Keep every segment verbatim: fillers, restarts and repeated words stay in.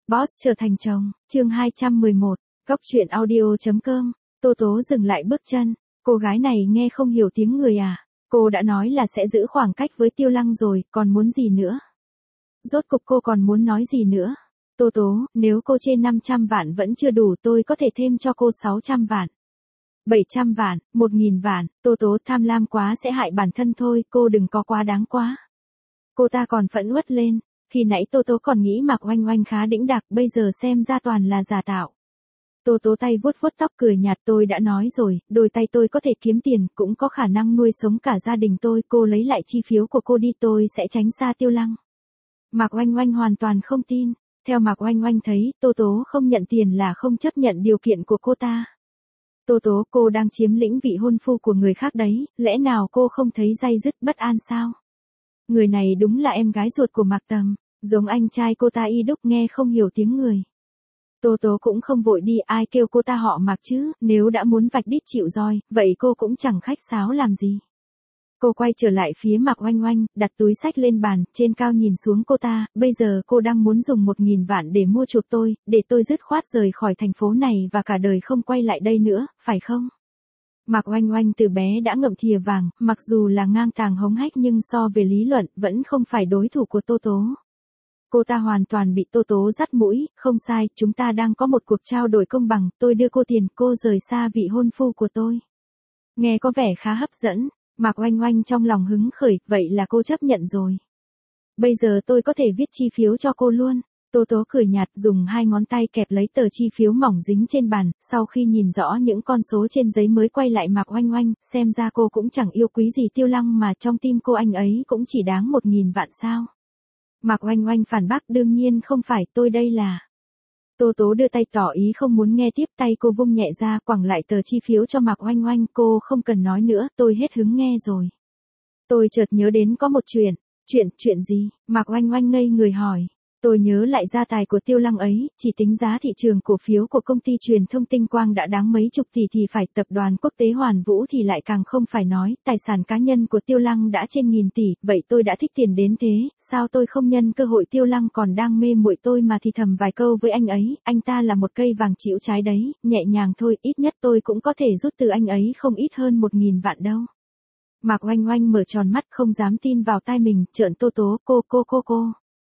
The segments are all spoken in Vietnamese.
Boss trở thành chồng, chương hai trăm mười một, Góc truyện audio.com, Tô Tố dừng lại bước chân, cô gái này nghe không hiểu tiếng người à, cô đã nói là sẽ giữ khoảng cách với Tiêu Lăng rồi, còn muốn gì nữa? Rốt cục cô còn muốn nói gì nữa? Tô Tố, nếu cô trên năm trăm vạn vẫn chưa đủ tôi có thể thêm cho cô sáu trăm vạn. bảy trăm vạn, một nghìn vạn, Tô Tố tham lam quá sẽ hại bản thân thôi, cô đừng có quá đáng quá. Cô ta còn phẫn uất lên. Khi nãy Tô Tố còn nghĩ Mạc Oanh Oanh khá đĩnh đạc, bây giờ xem ra toàn là giả tạo. Tô Tố tay vuốt vuốt tóc cười nhạt, tôi đã nói rồi, đôi tay tôi có thể kiếm tiền, cũng có khả năng nuôi sống cả gia đình tôi, cô lấy lại chi phiếu của cô đi, tôi sẽ tránh xa Tiêu Lăng. Mạc Oanh Oanh hoàn toàn không tin, theo Mạc Oanh Oanh thấy, Tô Tố không nhận tiền là không chấp nhận điều kiện của cô ta. Tô Tố, cô đang chiếm lĩnh vị hôn phu của người khác đấy, lẽ nào cô không thấy day dứt bất an sao? Người này đúng là em gái ruột của Mạc Tầm, giống anh trai cô ta y đúc, nghe không hiểu tiếng người. Tô Tố cũng không vội đi, ai kêu cô ta họ Mạc chứ, nếu đã muốn vạch đít chịu roi, vậy cô cũng chẳng khách sáo làm gì. Cô quay trở lại phía Mạc Oanh Oanh, đặt túi xách lên bàn, trên cao nhìn xuống cô ta, bây giờ cô đang muốn dùng một nghìn vạn để mua chuộc tôi, để tôi dứt khoát rời khỏi thành phố này và cả đời không quay lại đây nữa, phải không? Mạc Oanh Oanh từ bé đã ngậm thìa vàng, mặc dù là ngang tàng hống hách nhưng so về lý luận vẫn không phải đối thủ của Tô Tố. Cô ta hoàn toàn bị Tô Tố dắt mũi, không sai, chúng ta đang có một cuộc trao đổi công bằng, tôi đưa cô tiền, cô rời xa vị hôn phu của tôi. Nghe có vẻ khá hấp dẫn, Mạc Oanh Oanh trong lòng hứng khởi, vậy là cô chấp nhận rồi. Bây giờ tôi có thể viết chi phiếu cho cô luôn. Tô Tố cười nhạt, dùng hai ngón tay kẹp lấy tờ chi phiếu mỏng dính trên bàn, sau khi nhìn rõ những con số trên giấy mới quay lại Mạc Oanh Oanh, xem ra cô cũng chẳng yêu quý gì Tiêu Lăng mà trong tim cô anh ấy cũng chỉ đáng một nghìn vạn sao. Mạc Oanh Oanh phản bác, đương nhiên không phải, tôi đây là... Tô Tố đưa tay tỏ ý không muốn nghe tiếp, tay cô vung nhẹ ra, quẳng lại tờ chi phiếu cho Mạc Oanh Oanh, cô không cần nói nữa, tôi hết hứng nghe rồi. Tôi chợt nhớ đến có một chuyện, chuyện, chuyện gì? Mạc Oanh Oanh ngây người hỏi. Tôi nhớ lại gia tài của Tiêu Lăng ấy, chỉ tính giá thị trường cổ phiếu của công ty truyền thông Tinh Quang đã đáng mấy chục tỷ thì phải, tập đoàn quốc tế Hoàn Vũ thì lại càng không phải nói, tài sản cá nhân của Tiêu Lăng đã trên nghìn tỷ, vậy tôi đã thích tiền đến thế, sao tôi không nhân cơ hội Tiêu Lăng còn đang mê muội tôi mà thì thầm vài câu với anh ấy, anh ta là một cây vàng chĩu trái đấy, nhẹ nhàng thôi, ít nhất tôi cũng có thể rút từ anh ấy không ít hơn một nghìn vạn đâu. Mạc Oanh Oanh mở tròn mắt không dám tin vào tai mình, trợn Tô Tố, cô cô cô cô.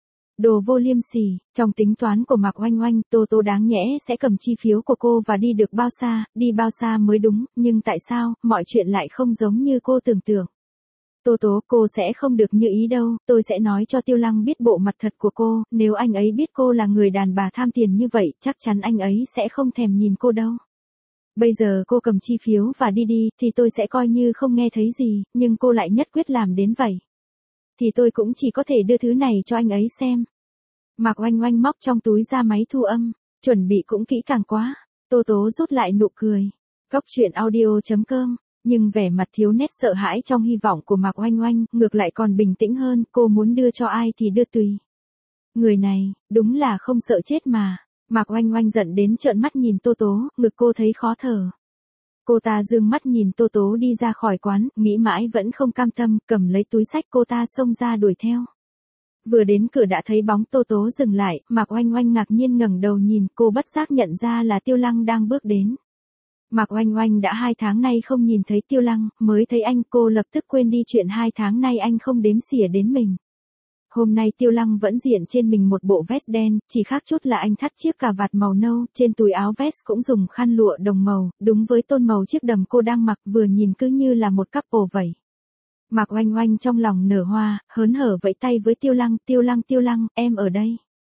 Đồ vô liêm sỉ, trong tính toán của Mạc Oanh Oanh, Tô Tố đáng nhẽ sẽ cầm chi phiếu của cô và đi được bao xa, đi bao xa mới đúng, nhưng tại sao, mọi chuyện lại không giống như cô tưởng tượng. Tô Tố, cô sẽ không được như ý đâu, tôi sẽ nói cho Tiêu Lăng biết bộ mặt thật của cô, nếu anh ấy biết cô là người đàn bà tham tiền như vậy, chắc chắn anh ấy sẽ không thèm nhìn cô đâu. Bây giờ cô cầm chi phiếu và đi đi, thì tôi sẽ coi như không nghe thấy gì, nhưng cô lại nhất quyết làm đến vậy. Thì tôi cũng chỉ có thể đưa thứ này cho anh ấy xem. Mạc Oanh Oanh móc trong túi ra máy thu âm, chuẩn bị cũng kỹ càng quá. Tô Tố rút lại nụ cười. Góc truyện audio.com, nhưng vẻ mặt thiếu nét sợ hãi trong hy vọng của Mạc Oanh Oanh, ngược lại còn bình tĩnh hơn, cô muốn đưa cho ai thì đưa tùy. Người này, đúng là không sợ chết mà. Mạc Oanh Oanh giận đến trợn mắt nhìn Tô Tố, ngực cô thấy khó thở. Cô ta dương mắt nhìn Tô Tố đi ra khỏi quán, nghĩ mãi vẫn không cam tâm, cầm lấy túi xách cô ta xông ra đuổi theo. Vừa đến cửa đã thấy bóng Tô Tố dừng lại, Mạc Oanh Oanh ngạc nhiên ngẩng đầu nhìn, cô bất giác nhận ra là Tiêu Lăng đang bước đến. Mạc Oanh Oanh đã hai tháng nay không nhìn thấy Tiêu Lăng, mới thấy anh, cô lập tức quên đi chuyện hai tháng nay anh không đếm xỉa đến mình. Hôm nay Tiêu Lăng vẫn diện trên mình một bộ vest đen, chỉ khác chút là anh thắt chiếc cà vạt màu nâu, trên túi áo vest cũng dùng khăn lụa đồng màu, đúng với tông màu chiếc đầm cô đang mặc, vừa nhìn cứ như là một couple vậy. Mạc Oanh Oanh trong lòng nở hoa, hớn hở vẫy tay với Tiêu Lăng, Tiêu Lăng Tiêu Lăng, em ở đây.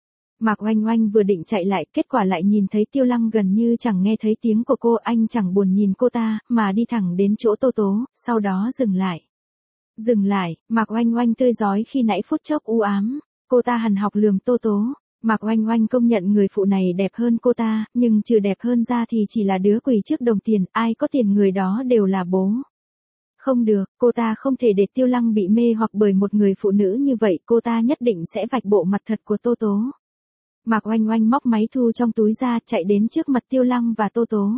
Mạc Oanh Oanh vừa định chạy lại, kết quả lại nhìn thấy Tiêu Lăng gần như chẳng nghe thấy tiếng của cô, anh chẳng buồn nhìn cô ta, mà đi thẳng đến chỗ Tô Tố, sau đó dừng lại. Dừng lại, Mạc Oanh Oanh tươi rói khi nãy phút chốc u ám, cô ta hằn học lườm Tô Tố. Mạc Oanh Oanh công nhận người phụ này đẹp hơn cô ta, nhưng trừ đẹp hơn ra thì chỉ là đứa quỳ trước đồng tiền, ai có tiền người đó đều là bố. Không được, cô ta không thể để Tiêu Lăng bị mê hoặc bởi một người phụ nữ như vậy, cô ta nhất định sẽ vạch bộ mặt thật của Tô Tố. Mạc Oanh Oanh móc máy thu trong túi ra, chạy đến trước mặt Tiêu Lăng và Tô Tố.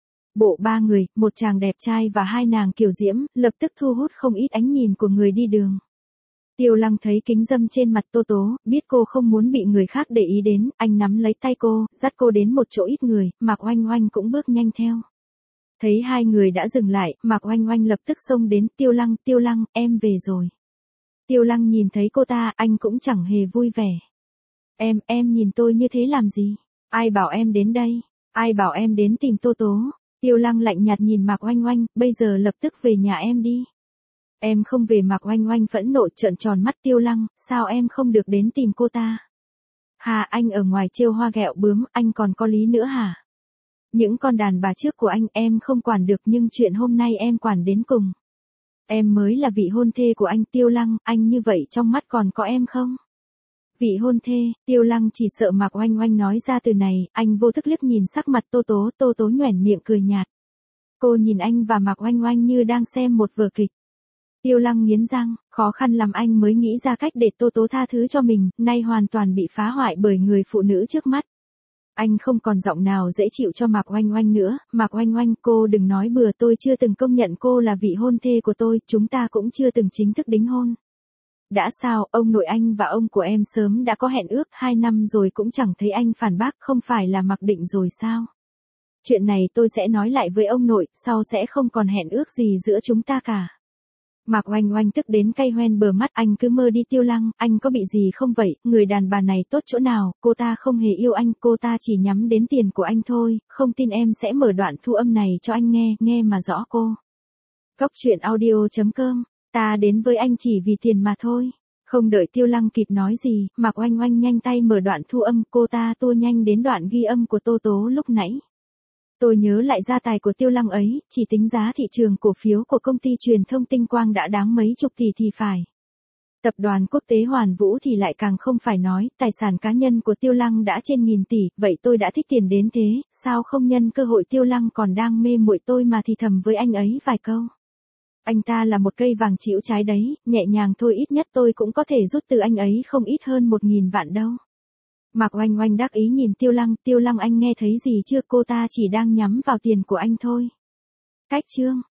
Bộ ba người, một chàng đẹp trai và hai nàng kiều diễm, lập tức thu hút không ít ánh nhìn của người đi đường. Tiêu Lăng thấy kính dâm trên mặt Tô Tố, biết cô không muốn bị người khác để ý đến, anh nắm lấy tay cô, dắt cô đến một chỗ ít người, Mạc Oanh Oanh cũng bước nhanh theo. Thấy hai người đã dừng lại, Mạc Oanh Oanh lập tức xông đến, Tiêu Lăng, Tiêu Lăng, em về rồi. Tiêu Lăng nhìn thấy cô ta, anh cũng chẳng hề vui vẻ. Em, em nhìn tôi như thế làm gì? Ai bảo em đến đây? Ai bảo em đến tìm Tô Tố? Tiêu Lăng lạnh nhạt nhìn Mạc Oanh Oanh, bây giờ lập tức về nhà em đi. Em không về. Mạc Oanh Oanh phẫn nộ trợn tròn mắt. Tiêu Lăng, sao em không được đến tìm cô ta? Hà, anh ở ngoài trêu hoa ghẹo bướm, anh còn có lý nữa hả? Những con đàn bà trước của anh em không quản được, nhưng chuyện hôm nay em quản đến cùng. Em mới là vị hôn thê của anh. Tiêu Lăng, anh như vậy trong mắt còn có em không? Vị hôn thê. Tiêu Lăng chỉ sợ Mạc Oanh Oanh nói ra từ này, anh vô thức liếc nhìn sắc mặt Tô Tố, Tô Tố nhoẻn miệng cười nhạt. Cô nhìn anh và Mạc Oanh Oanh như đang xem một vở kịch. Tiêu Lăng nghiến răng, khó khăn lắm anh mới nghĩ ra cách để Tô Tố tha thứ cho mình, nay hoàn toàn bị phá hoại bởi người phụ nữ trước mắt. Anh không còn giọng nào dễ chịu cho Mạc Oanh Oanh nữa. Mạc Oanh Oanh, cô đừng nói bừa, tôi chưa từng công nhận cô là vị hôn thê của tôi, chúng ta cũng chưa từng chính thức đính hôn. Đã sao, ông nội anh và ông của em sớm đã có hẹn ước, hai năm rồi cũng chẳng thấy anh phản bác, không phải là mặc định rồi sao? Chuyện này tôi sẽ nói lại với ông nội, sau sẽ không còn hẹn ước gì giữa chúng ta cả. Mạc Oanh Oanh tức đến cay hoen bờ mắt, anh cứ mơ đi Tiêu Lăng, anh có bị gì không vậy, người đàn bà này tốt chỗ nào, cô ta không hề yêu anh, cô ta chỉ nhắm đến tiền của anh thôi, không tin em sẽ mở đoạn thu âm này cho anh nghe, nghe mà rõ cô. Cốc truyện audio chấm com, ta đến với anh chỉ vì tiền mà thôi. Không đợi Tiêu Lăng kịp nói gì, Mạc Oanh Oanh nhanh tay mở đoạn thu âm, cô ta tua nhanh đến đoạn ghi âm của Tô Tố lúc nãy. Tôi nhớ lại gia tài của Tiêu Lăng ấy, chỉ tính giá thị trường cổ phiếu của công ty truyền thông Tinh Quang đã đáng mấy chục tỷ thì phải. Tập đoàn quốc tế Hoàn Vũ thì lại càng không phải nói, tài sản cá nhân của Tiêu Lăng đã trên nghìn tỷ, vậy tôi đã thích tiền đến thế, sao không nhân cơ hội Tiêu Lăng còn đang mê muội tôi mà thì thầm với anh ấy vài câu. Anh ta là một cây vàng chĩu trái đấy, nhẹ nhàng thôi ít nhất tôi cũng có thể rút từ anh ấy không ít hơn một nghìn vạn đâu. Mạc Oanh Oanh đắc ý nhìn Tiêu Lăng, Tiêu Lăng anh nghe thấy gì chưa, cô ta chỉ đang nhắm vào tiền của anh thôi. Cách chương